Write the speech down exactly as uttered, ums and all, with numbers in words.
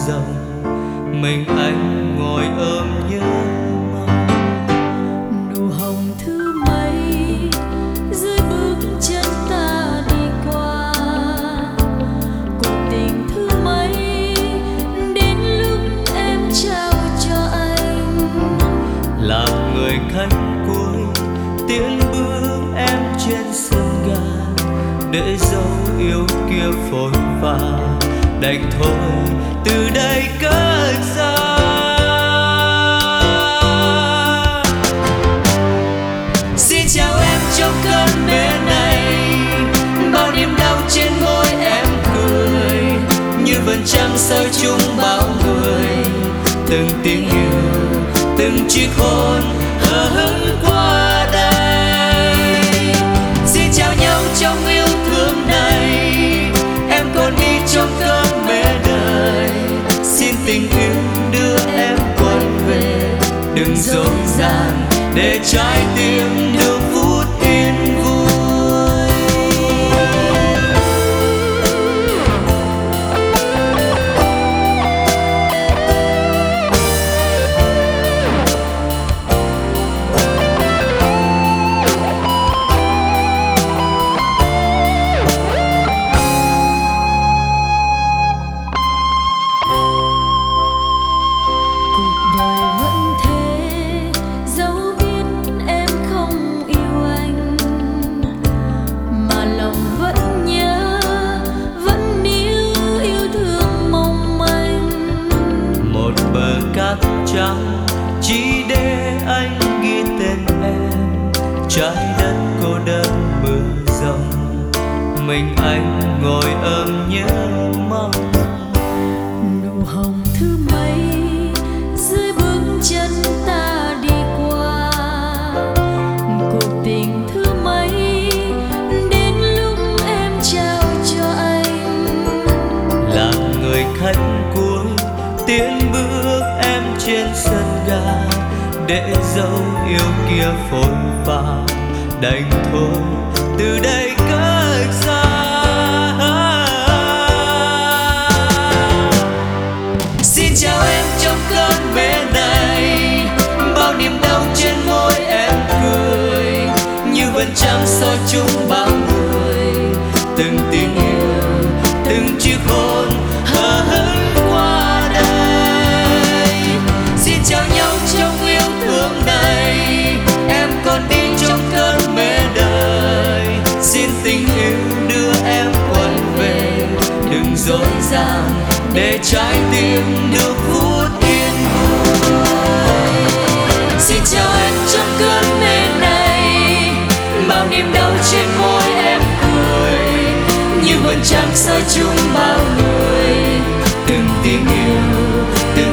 rồng, mình anh ngồi ôm nhớ mong. Nụ hồng thứ mấy dưới bước chân ta đi qua, cuộc tình thứ mấy đến lúc em trao cho anh. Làm người khách cuối tiễn bước em trên sân ga, để dấu yêu kia phôi pha đành thôi từ đây cất xa. Xin chào em trong cơn mê này, bao niềm đau trên môi em cười, như vầng trăng soi chung bao người. Từng tiếng yêu, từng chiếc hôn hờ hững qua đây. Xin chào nhau trong yêu thương này, em còn đi trong cơn mê đời. Xin tình yêu đưa em quay về, đừng dối dàng để trái tim được phút yên vui. Trắng chỉ để anh ghi tên em, trái đất cô đơn mưa rông, mình anh ngồi ôm nhớ mong. Nụ hồng thứ mấy dưới bước chân ta đi qua, cuộc tình thứ mấy đến lúc em trao cho anh. Làm người khách cuối tiến bước em trên sân ga, để dấu yêu kia phôi pha đành thôi từ đây cách xa. Xin chào em trong cơn mê này, bao niềm đau trên môi em cười, như vầng trăng soi chung bao người. Từng tiếng yêu, từng chiếc hôn hờ hững qua đây. Xin chào nhau trong yêu thương này, em còn đi trong cơn mê đời. Xin tình yêu đưa em quay về, đừng dối dàng để trái tim được phút yên vui. Xin chào em trong cơn mê này, bao niềm đau trên môi em cười, như vầng trăng soi chung bao người. Từng tiếng yêu, từng